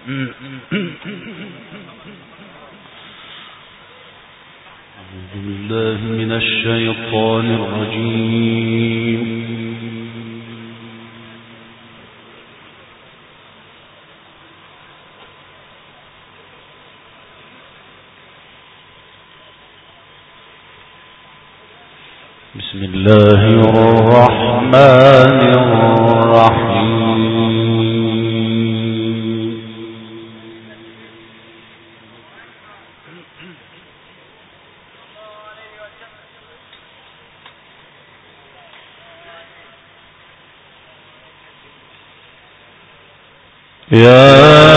بالله من الشيطان الرجيم. بسم الله الرحمن الرحيم. يا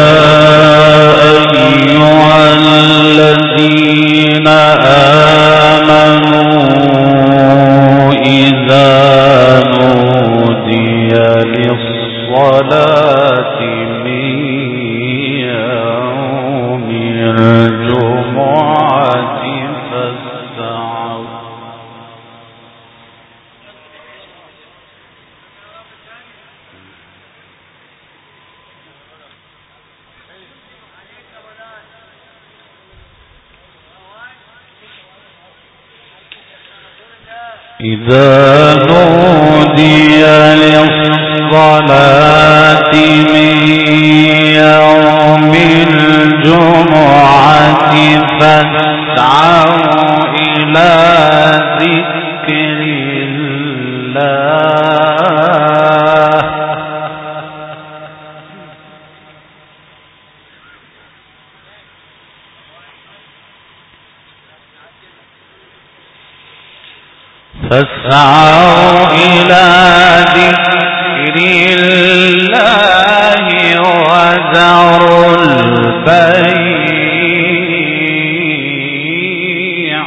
أيها الذين آمنوا إذا نودي للصلاة من يوم الجمعة فاسعوا إذا نودي للصلاة من يوم الجمعة فاسعوا إلى ذكر الله وذروا البيع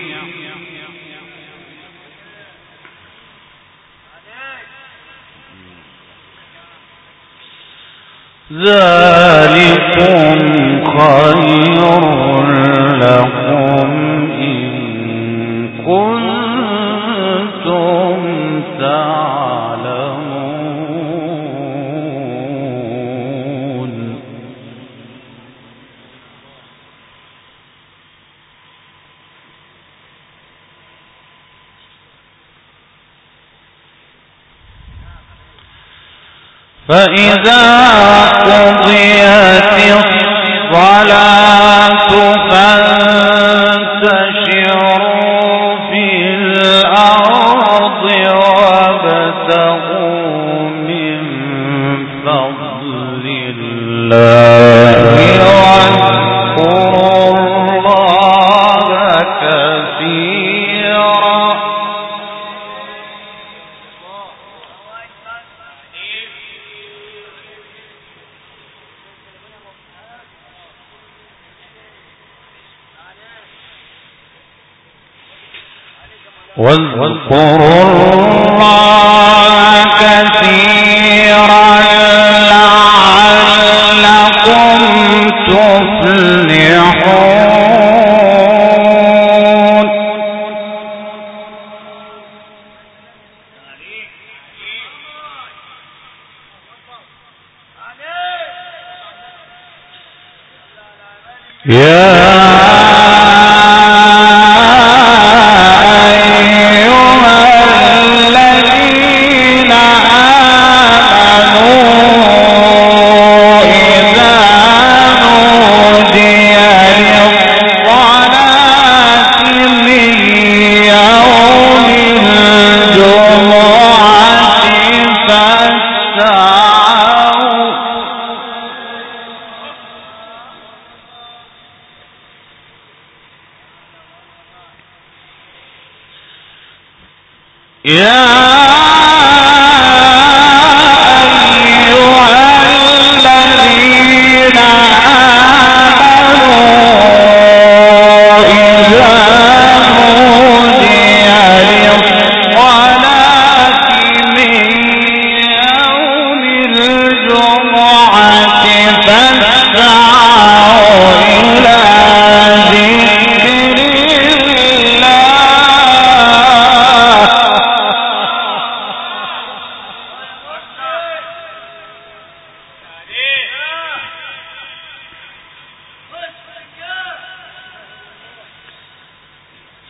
ذلكم خير لكم إن كنتم تعلمون. فإذا قضيت الصلاة فانتشروا في الأرض وابتغوا من فضل الله واذكروا الله كثيرا لعلكم تفلحون.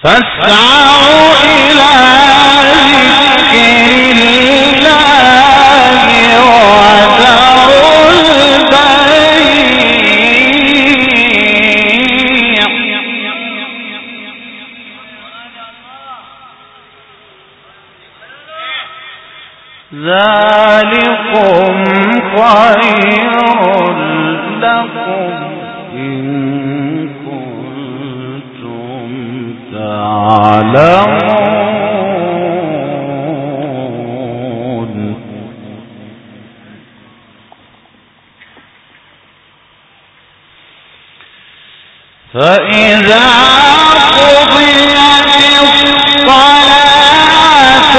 فاسعوا إلى ذكر الله وذروا البيع ذلكم خير لكم إن كنتم تعلمون فإذا قضيت الصلاة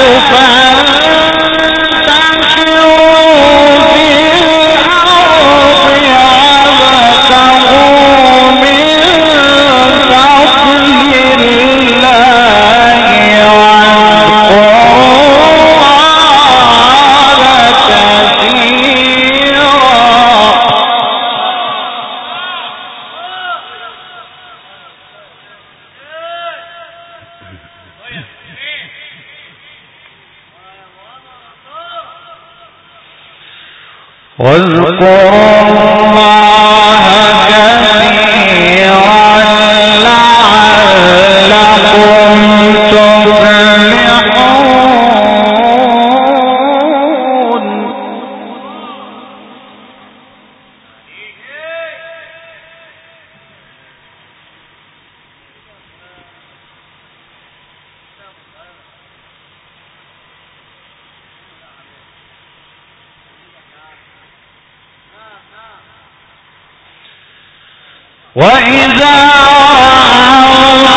فانتشروا في الأرض وابتغوا من فضل الله واذكروا الله كثيرا لعلكم تفلحون وإذا رأوا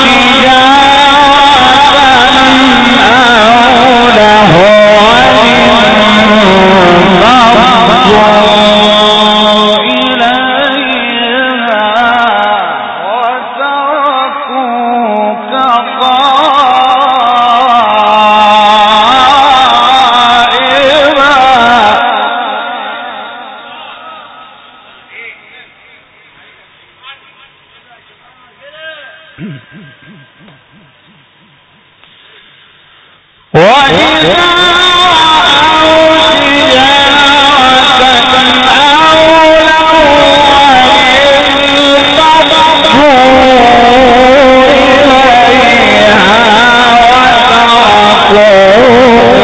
تجارة أو لهوا انفضوا إليها وتركوك قائما وإذا رأوا تجارة أو لهوا انفضوا إليها وتركوك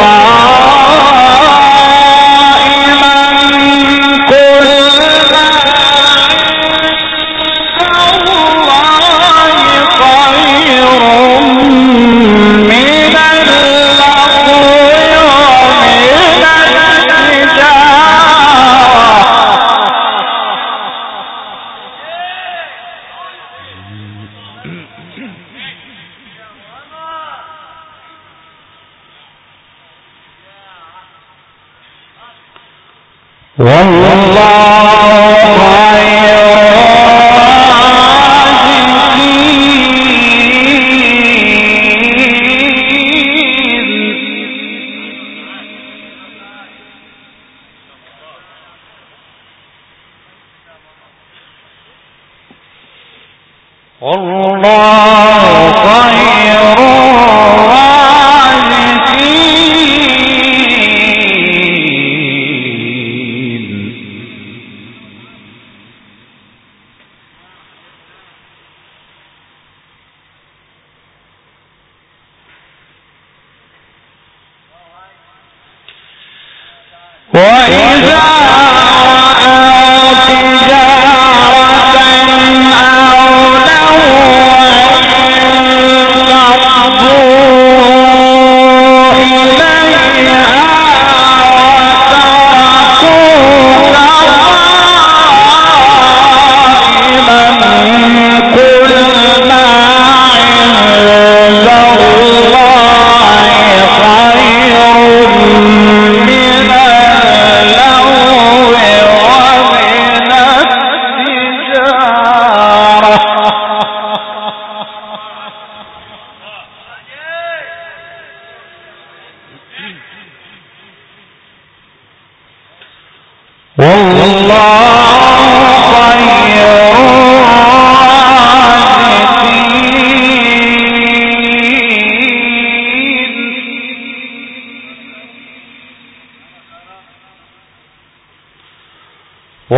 قائما قل ما عند الله خير من اللغو ومن التجارة والله خير والله خير وإذا رأوا تجارة أو لهوا انفضوا إليها وتركوك قائما قل ما عند الله خير من اللهو ومن التجارة والله خير الرازقين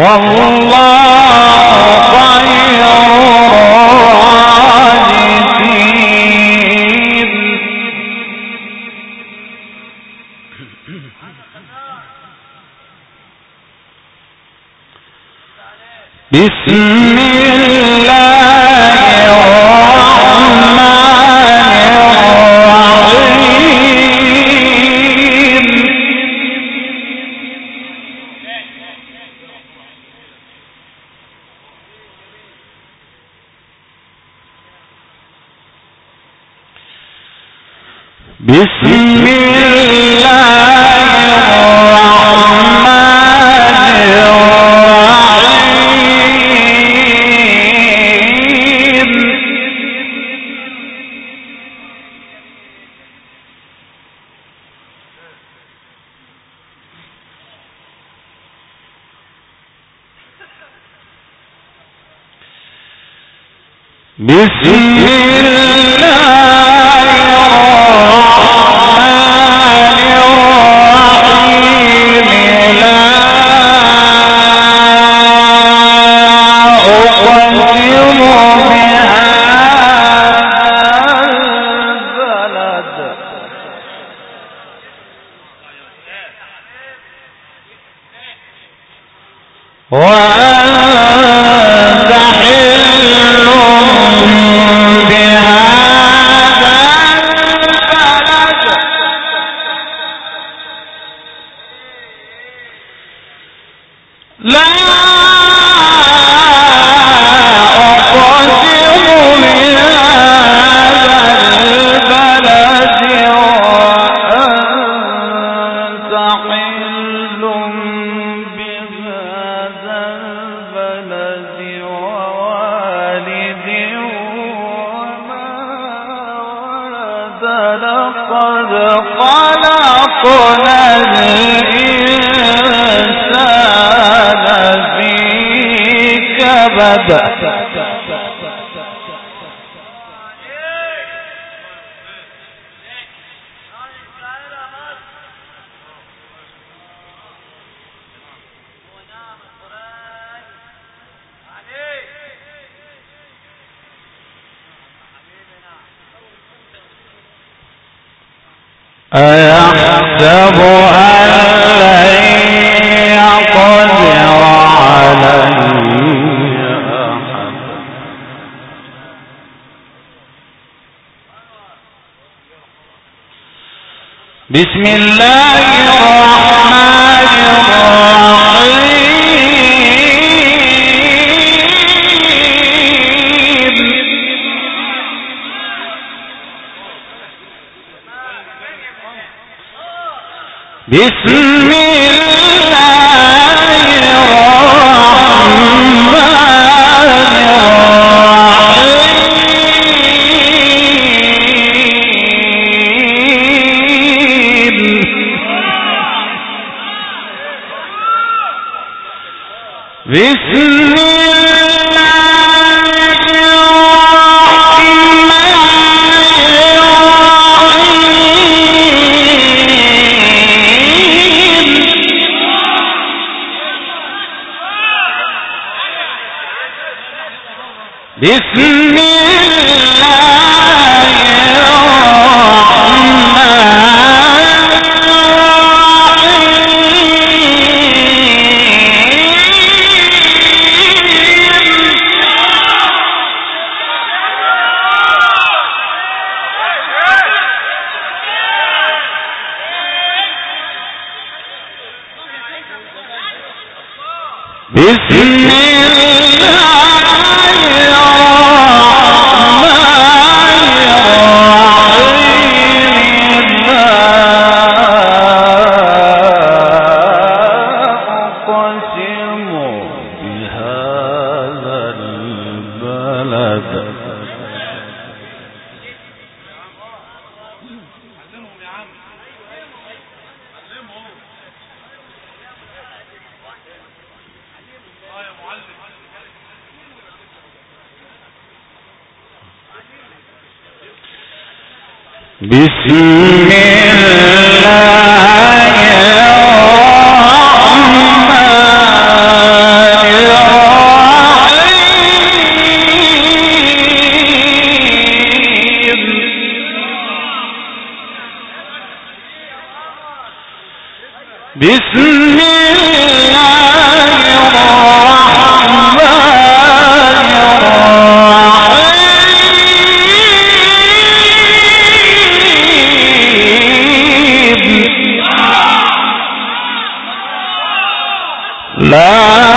أيحسب أن لن يقدر عليه أحد بسم الله الرحمن الرحيم بسم الله الرحمن الرحيم بسم بسم الله الرحمن بسم الله الرحمن الرحيم لا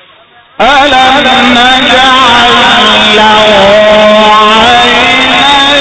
ألم نجعل له عينين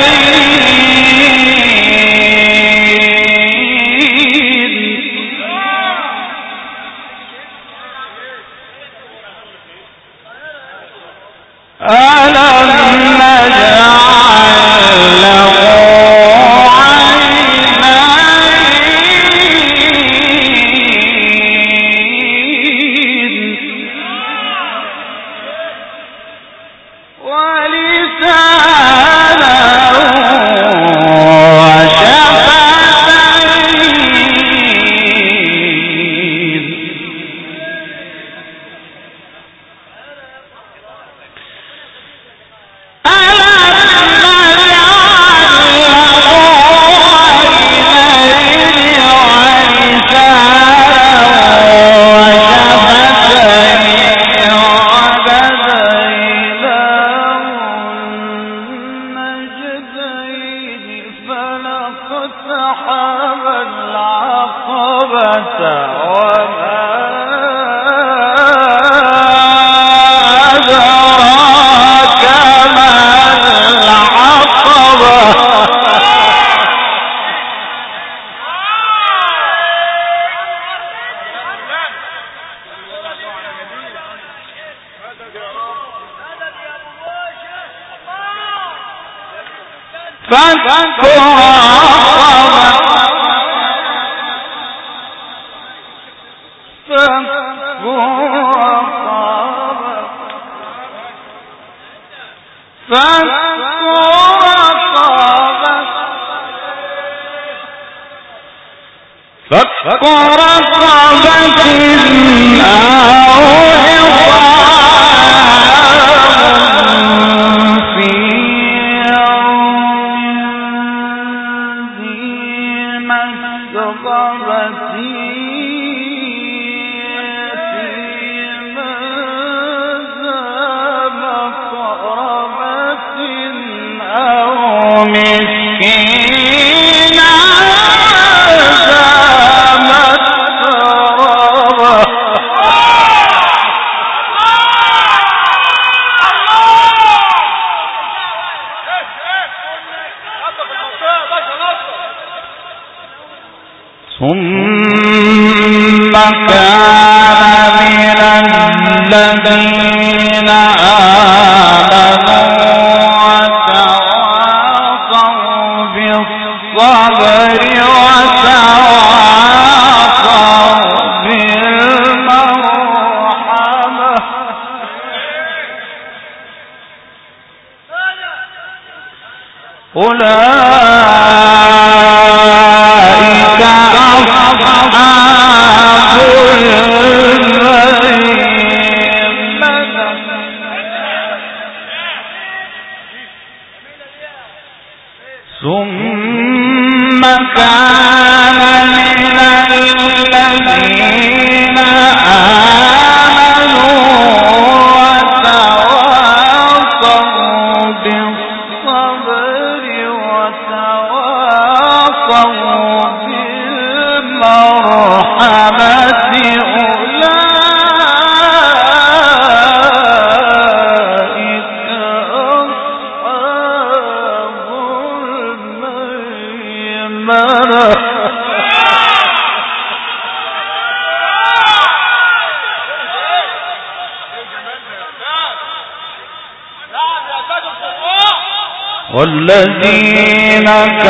والذين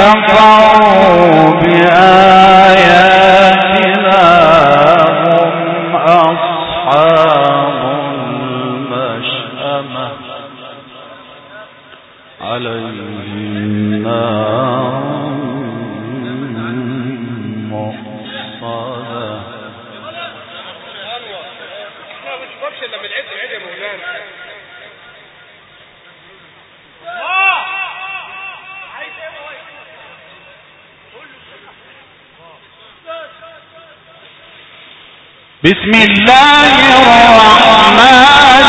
كفروا بآياتنا هم أصحاب المشأمة عليهم نار مؤصدة. بسم الله الرحمن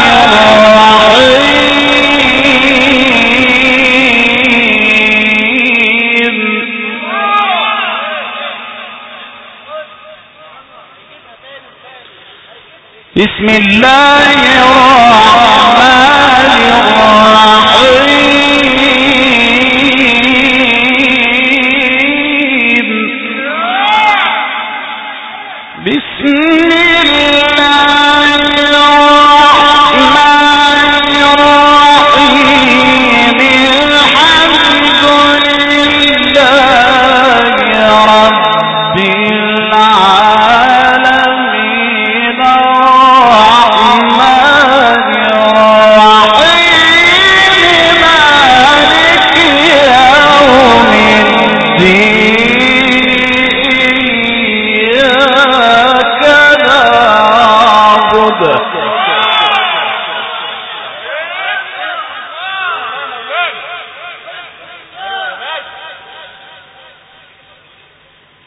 الرحيم. بسم الله الرحمن الرحيم. بسم الله الرحمن الرحيم.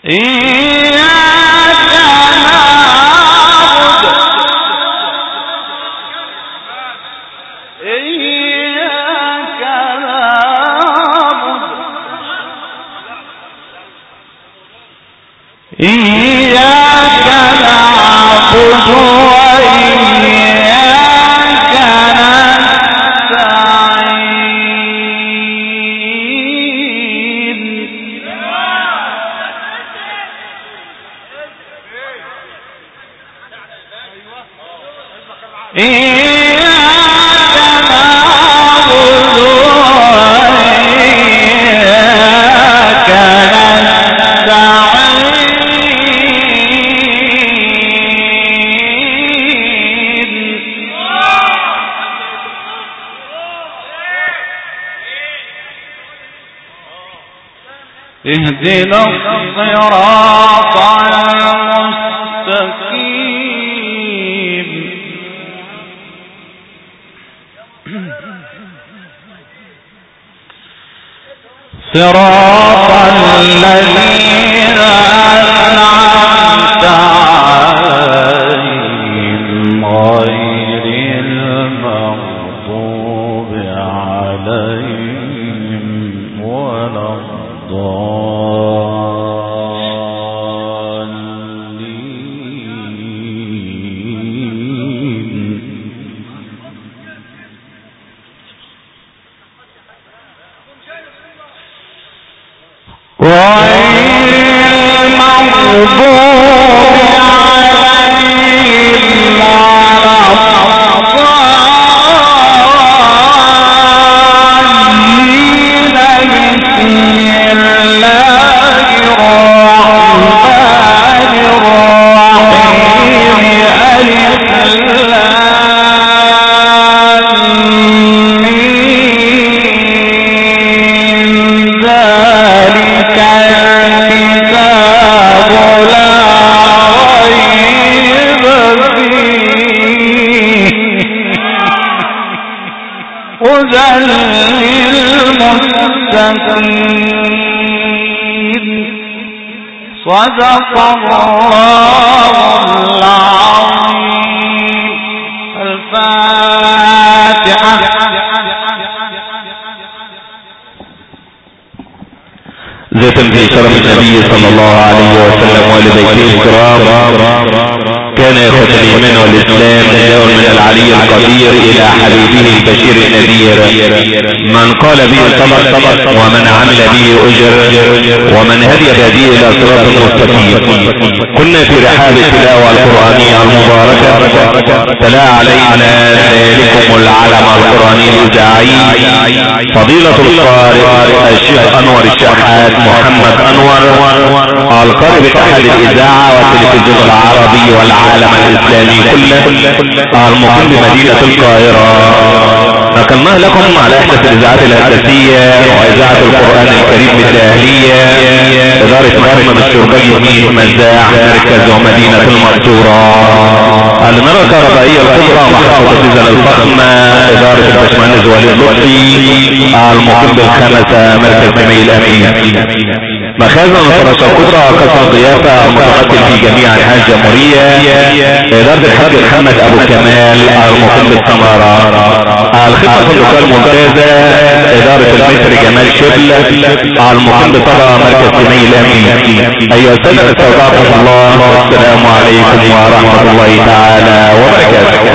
إياك نعبد إياك نعبد إياك نعبد وإياك نستعين إياك نعبد وإياك اهدنا الصراط المستقيم صراط الذين أنعمت عليهم غير المغضوب عليهم ولا صدق الله العظيم. الفاتحة. ذات في شرف النبي صلى الله عليه وسلم ولبيته الكرام. كان إخوة الإيمان والإسلام نداء من العلي القدير إلى حبيبه البشير النذير، من قال به صبر ومن عمل به أجر ومن هدي بهديه إلى صراط مستقيم. كنا في رحاب التلاوة القرآنية المباركة، تلا علينا ذلكم العلم القرآني الإذاعي فضيلة القارئ الشيخ أنور الشحات محمد أنور، القارئ باتحاد الإذاعة والتلفزيون العربي والعالم الإسلامي كله، المقيم بمدينة القاهرة. نقلناه لكم على إحدى الإذاعات الهندسية وإذاعة القرآن الكريم بالأهلية، إدارة محمد الشربجي مزاح مركز ومدينة المنصورة. الإنارة الكهربائية الكبرى محطة الديزل الفخمة، إدارة الباشمهندس وليد لطفي، المقيم بالخامسة مركز جميل الأمين. مخازن الفراشة الكبرى وقسم الضيافة المتقدم في جميع أنحاء الجمهورية، إدارة الحاج محمد أبو كمال المقيم بالسمارة. الخدمة الفندقية الممتازة، إدارة المتر جمال شبل المقيم بطبع مركز جميل الأمين. أيها السادة استودعكم الله، والسلام عليكم ورحمة الله تعالى وبركاته.